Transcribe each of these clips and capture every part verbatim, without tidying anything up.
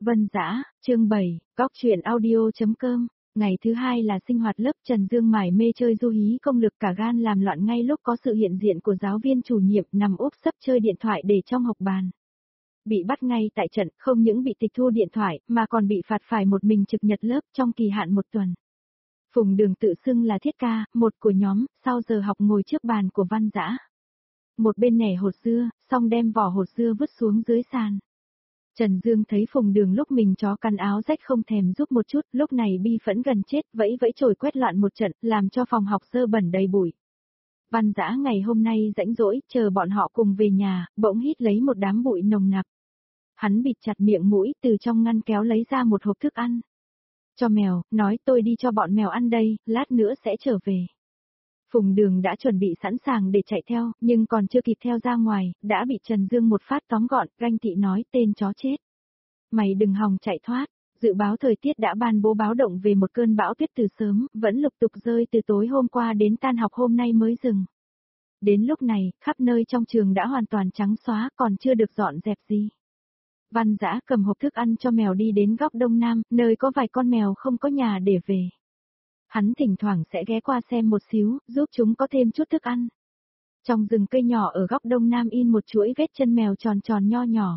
Vân Dã, chương bảy, góc truyện audio.com. Ngày thứ hai là sinh hoạt lớp, Trần Dương mải mê chơi du hí công lực cả gan làm loạn ngay lúc có sự hiện diện của giáo viên chủ nhiệm, nằm úp sấp chơi điện thoại để trong học bàn. Bị bắt ngay tại trận, không những bị tịch thu điện thoại, mà còn bị phạt phải một mình trực nhật lớp trong kỳ hạn một tuần. Phùng Đường tự xưng là thiết ca, một của nhóm, sau giờ học ngồi trước bàn của Văn Dã. Một bên nẻ hột dưa, xong đem vỏ hột dưa vứt xuống dưới sàn. Trần Dương thấy Phùng Đường lúc mình chó căn áo rách không thèm giúp một chút, lúc này bi phẫn gần chết, vẫy vẫy chổi quét loạn một trận, làm cho phòng học dơ bẩn đầy bụi. Văn Dã ngày hôm nay rãnh rỗi, chờ bọn họ cùng về nhà, bỗng hít lấy một đám bụi nồng nặc. Hắn bịt chặt miệng mũi, từ trong ngăn kéo lấy ra một hộp thức ăn. Cho mèo, nói tôi đi cho bọn mèo ăn đây, lát nữa sẽ trở về. Phùng Đường đã chuẩn bị sẵn sàng để chạy theo, nhưng còn chưa kịp theo ra ngoài, đã bị Trần Dương một phát tóm gọn, ganh tị nói tên chó chết. Mày đừng hòng chạy thoát, dự báo thời tiết đã ban bố báo động về một cơn bão tuyết từ sớm, vẫn lục tục rơi từ tối hôm qua đến tan học hôm nay mới dừng. Đến lúc này, khắp nơi trong trường đã hoàn toàn trắng xóa, còn chưa được dọn dẹp gì. Văn Dã cầm hộp thức ăn cho mèo đi đến góc đông nam, nơi có vài con mèo không có nhà để về. Hắn thỉnh thoảng sẽ ghé qua xem một xíu, giúp chúng có thêm chút thức ăn. Trong rừng cây nhỏ ở góc đông nam in một chuỗi vết chân mèo tròn tròn nho nhỏ.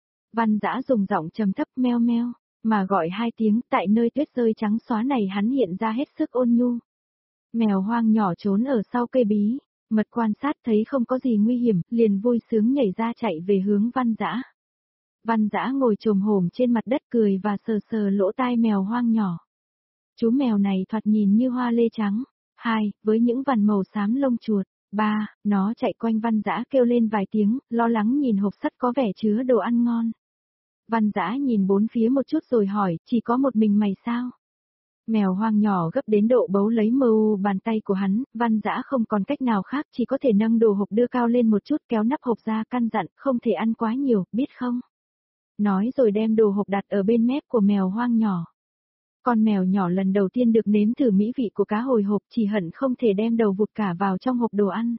Văn Dã dùng giọng trầm thấp meo meo, mà gọi hai tiếng, tại nơi tuyết rơi trắng xóa này hắn hiện ra hết sức ôn nhu. Mèo hoang nhỏ trốn ở sau cây bí, mật quan sát thấy không có gì nguy hiểm, liền vui sướng nhảy ra chạy về hướng Văn Dã. Văn Dã ngồi chồm hổm trên mặt đất cười và sờ sờ lỗ tai mèo hoang nhỏ. Chú mèo này thoạt nhìn như hoa lê trắng. Hai, với những vằn màu xám lông chuột. Ba, nó chạy quanh Văn Dã kêu lên vài tiếng, lo lắng nhìn hộp sắt có vẻ chứa đồ ăn ngon. Văn Dã nhìn bốn phía một chút rồi hỏi, chỉ có một mình mày sao? Mèo hoang nhỏ gấp đến độ bấu lấy mờ u bàn tay của hắn, Văn Dã không còn cách nào khác, chỉ có thể nâng đồ hộp đưa cao lên một chút, kéo nắp hộp ra, căn dặn, không thể ăn quá nhiều, biết không? Nói rồi đem đồ hộp đặt ở bên mép của mèo hoang nhỏ. Con mèo nhỏ lần đầu tiên được nếm thử mỹ vị của cá hồi hộp, chỉ hận không thể đem đầu vụt cả vào trong hộp đồ ăn.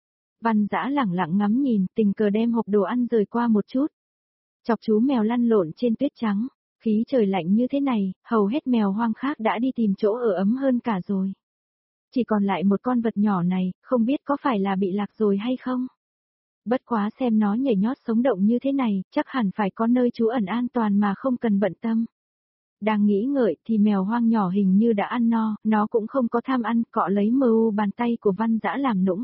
Văn Dã lẳng lặng ngắm nhìn, tình cờ đem hộp đồ ăn rời qua một chút. Chọc chú mèo lăn lộn trên tuyết trắng, khí trời lạnh như thế này, hầu hết mèo hoang khác đã đi tìm chỗ ở ấm hơn cả rồi. Chỉ còn lại một con vật nhỏ này, không biết có phải là bị lạc rồi hay không? Bất quá xem nó nhảy nhót sống động như thế này, chắc hẳn phải có nơi trú ẩn an toàn mà không cần bận tâm. Đang nghĩ ngợi thì mèo hoang nhỏ hình như đã ăn no, nó cũng không có tham ăn, cọ lấy mờ u bàn tay của Văn Dã làm nũng.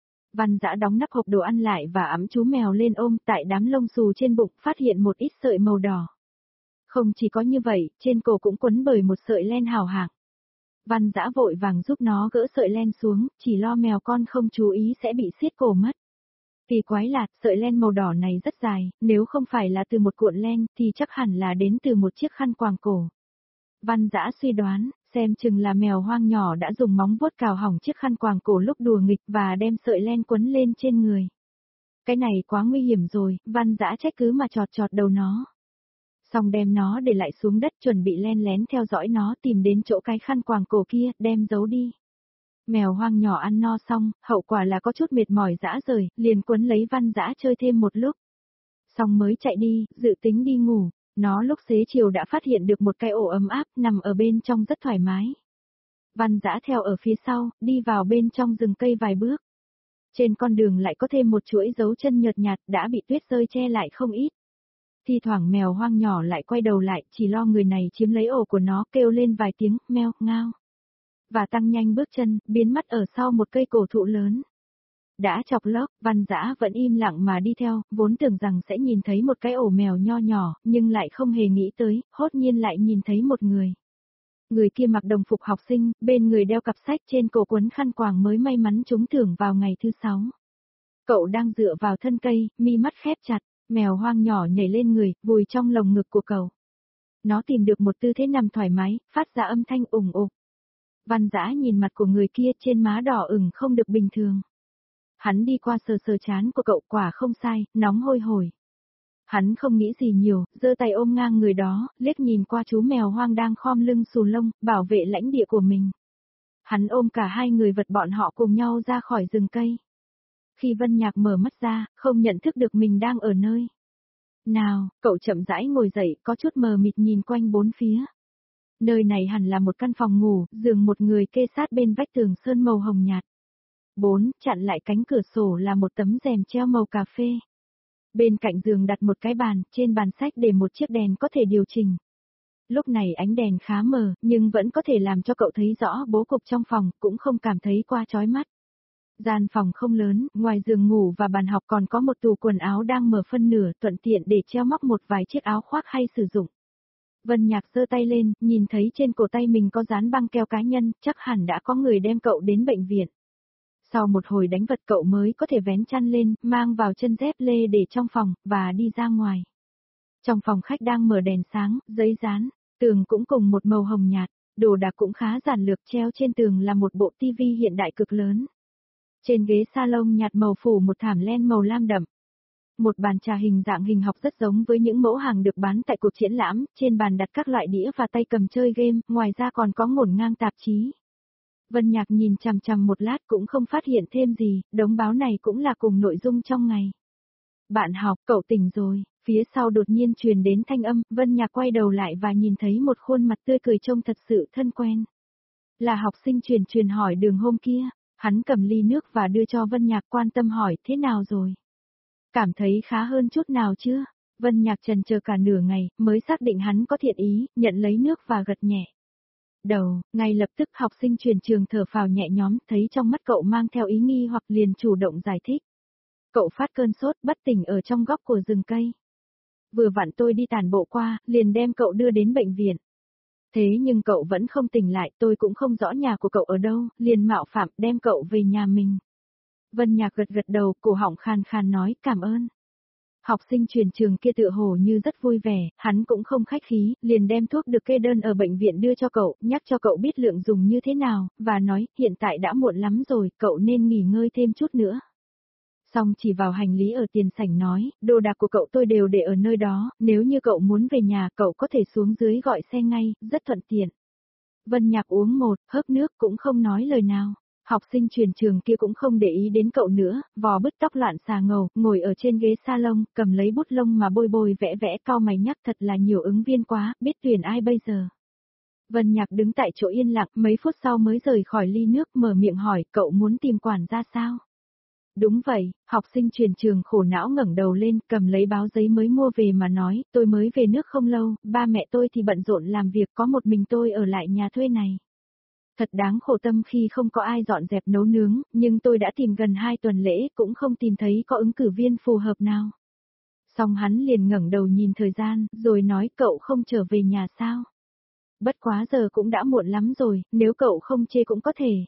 Văn Dã đóng nắp hộp đồ ăn lại và ẵm chú mèo lên ôm, tại đám lông xù trên bụng phát hiện một ít sợi màu đỏ. Không chỉ có như vậy, trên cổ cũng quấn bởi một sợi len hào hạng. Văn Dã vội vàng giúp nó gỡ sợi len xuống, chỉ lo mèo con không chú ý sẽ bị siết cổ mất. Kỳ quái là, sợi len màu đỏ này rất dài, nếu không phải là từ một cuộn len thì chắc hẳn là đến từ một chiếc khăn quàng cổ. Văn Dã suy đoán, xem chừng là mèo hoang nhỏ đã dùng móng vuốt cào hỏng chiếc khăn quàng cổ lúc đùa nghịch và đem sợi len quấn lên trên người. Cái này quá nguy hiểm rồi, Văn Dã trách cứ mà chọt chọt đầu nó. Xong đem nó để lại xuống đất, chuẩn bị len lén theo dõi nó, tìm đến chỗ cái khăn quàng cổ kia, đem giấu đi. Mèo hoang nhỏ ăn no xong, hậu quả là có chút mệt mỏi rã rời, liền quấn lấy Văn Dã chơi thêm một lúc. Xong mới chạy đi, dự tính đi ngủ, nó lúc xế chiều đã phát hiện được một cái ổ ấm áp, nằm ở bên trong rất thoải mái. Văn Dã theo ở phía sau, đi vào bên trong rừng cây vài bước. Trên con đường lại có thêm một chuỗi dấu chân nhợt nhạt, đã bị tuyết rơi che lại không ít. Thi thoảng mèo hoang nhỏ lại quay đầu lại, chỉ lo người này chiếm lấy ổ của nó, kêu lên vài tiếng, meo, ngao. Và tăng nhanh bước chân, biến mất ở sau một cây cổ thụ lớn. Đã chọc lốc, Văn Dã vẫn im lặng mà đi theo, vốn tưởng rằng sẽ nhìn thấy một cái ổ mèo nho nhỏ, nhưng lại không hề nghĩ tới, hốt nhiên lại nhìn thấy một người. Người kia mặc đồng phục học sinh, bên người đeo cặp sách, trên cổ quấn khăn quàng mới may mắn trúng thưởng vào ngày thứ sáu. Cậu đang dựa vào thân cây, mi mắt khép chặt, mèo hoang nhỏ nhảy lên người, vùi trong lồng ngực của cậu. Nó tìm được một tư thế nằm thoải mái, phát ra âm thanh ủng ục. Văn Dã nhìn mặt của người kia, trên má đỏ ửng không được bình thường. Hắn đi qua sờ sờ trán của cậu, quả không sai, nóng hôi hổi. Hắn không nghĩ gì nhiều, giơ tay ôm ngang người đó, liếc nhìn qua chú mèo hoang đang khom lưng xù lông, bảo vệ lãnh địa của mình. Hắn ôm cả hai người vật bọn họ cùng nhau ra khỏi rừng cây. Khi Vân Nhạc mở mắt ra, không nhận thức được mình đang ở nơi Nào, cậu chậm rãi ngồi dậy, có chút mờ mịt nhìn quanh bốn phía. Nơi này hẳn là một căn phòng ngủ, giường một người kê sát bên vách tường sơn màu hồng nhạt. Bốn, chặn lại cánh cửa sổ là một tấm rèm treo màu cà phê. Bên cạnh giường đặt một cái bàn, trên bàn sách để một chiếc đèn có thể điều chỉnh. Lúc này ánh đèn khá mờ, nhưng vẫn có thể làm cho cậu thấy rõ bố cục trong phòng, cũng không cảm thấy quá chói mắt. Gian phòng không lớn, ngoài giường ngủ và bàn học còn có một tủ quần áo đang mở phân nửa, thuận tiện để treo móc một vài chiếc áo khoác hay sử dụng. Vân Nhạc giơ tay lên, nhìn thấy trên cổ tay mình có dán băng keo cá nhân, chắc hẳn đã có người đem cậu đến bệnh viện. Sau một hồi đánh vật cậu mới có thể vén chăn lên, mang vào chân dép lê để trong phòng, và đi ra ngoài. Trong phòng khách đang mở đèn sáng, giấy dán, tường cũng cùng một màu hồng nhạt, đồ đạc cũng khá giản lược, treo trên tường là một bộ tivi hiện đại cực lớn. Trên ghế salon nhạt màu phủ một thảm len màu lam đậm. Một bàn trà hình dạng hình học rất giống với những mẫu hàng được bán tại cuộc triển lãm, trên bàn đặt các loại đĩa và tay cầm chơi game, ngoài ra còn có ngổn ngang tạp chí. Vân Nhạc nhìn chằm chằm một lát cũng không phát hiện thêm gì, đống báo này cũng là cùng nội dung trong ngày. Bạn học, cậu tỉnh rồi, phía sau đột nhiên truyền đến thanh âm, Vân Nhạc quay đầu lại và nhìn thấy một khuôn mặt tươi cười trông thật sự thân quen. Là học sinh truyền truyền hỏi đường hôm kia, hắn cầm ly nước và đưa cho Vân Nhạc, quan tâm hỏi thế nào rồi. Cảm thấy khá hơn chút nào chưa? Vân Nhạc chần chờ cả nửa ngày, mới xác định hắn có thiện ý, nhận lấy nước và gật nhẹ đầu, ngay lập tức học sinh truyền trường thở phào nhẹ nhõm, thấy trong mắt cậu mang theo ý nghi hoặc liền chủ động giải thích. Cậu phát cơn sốt bất tỉnh ở trong góc của rừng cây. Vừa vặn tôi đi tản bộ qua, liền đem cậu đưa đến bệnh viện. Thế nhưng cậu vẫn không tỉnh lại, tôi cũng không rõ nhà của cậu ở đâu, liền mạo phạm đem cậu về nhà mình. Vân Nhạc gật gật đầu, cổ họng khàn khàn nói cảm ơn. Học sinh truyền trường kia tựa hồ như rất vui vẻ, hắn cũng không khách khí, liền đem thuốc được kê đơn ở bệnh viện đưa cho cậu, nhắc cho cậu biết lượng dùng như thế nào, và nói, hiện tại đã muộn lắm rồi, cậu nên nghỉ ngơi thêm chút nữa. Xong chỉ vào hành lý ở tiền sảnh nói, đồ đạc của cậu tôi đều để ở nơi đó, nếu như cậu muốn về nhà cậu có thể xuống dưới gọi xe ngay, rất thuận tiện. Vân Nhạc uống một hớp nước cũng không nói lời nào. Học sinh truyền trường kia cũng không để ý đến cậu nữa, vò bứt tóc loạn xà ngầu, ngồi ở trên ghế salon, cầm lấy bút lông mà bôi bôi vẽ vẽ, cau mày nhắc thật là nhiều ứng viên quá, biết tuyển ai bây giờ. Vân Nhạc đứng tại chỗ yên lặng, mấy phút sau mới rời khỏi ly nước, mở miệng hỏi, cậu muốn tìm quản gia sao? Đúng vậy, học sinh truyền trường khổ não ngẩng đầu lên, cầm lấy báo giấy mới mua về mà nói, tôi mới về nước không lâu, ba mẹ tôi thì bận rộn làm việc, có một mình tôi ở lại nhà thuê này. Thật đáng khổ tâm khi không có ai dọn dẹp nấu nướng, nhưng tôi đã tìm gần hai tuần lễ cũng không tìm thấy có ứng cử viên phù hợp nào. Xong hắn liền ngẩng đầu nhìn thời gian, rồi nói cậu không trở về nhà sao? Bất quá giờ cũng đã muộn lắm rồi, nếu cậu không chê cũng có thể.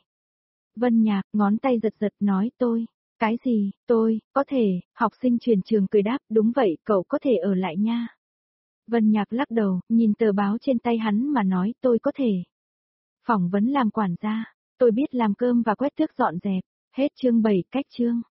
Vân Nhạc, ngón tay giật giật nói tôi. Cái gì, tôi, có thể, học sinh truyền trường cười đáp, đúng vậy, cậu có thể ở lại nha. Vân Nhạc lắc đầu, nhìn tờ báo trên tay hắn mà nói, tôi có thể. Phỏng vấn làm quản gia, tôi biết làm cơm và quét tước dọn dẹp, hết chương bảy cách chương.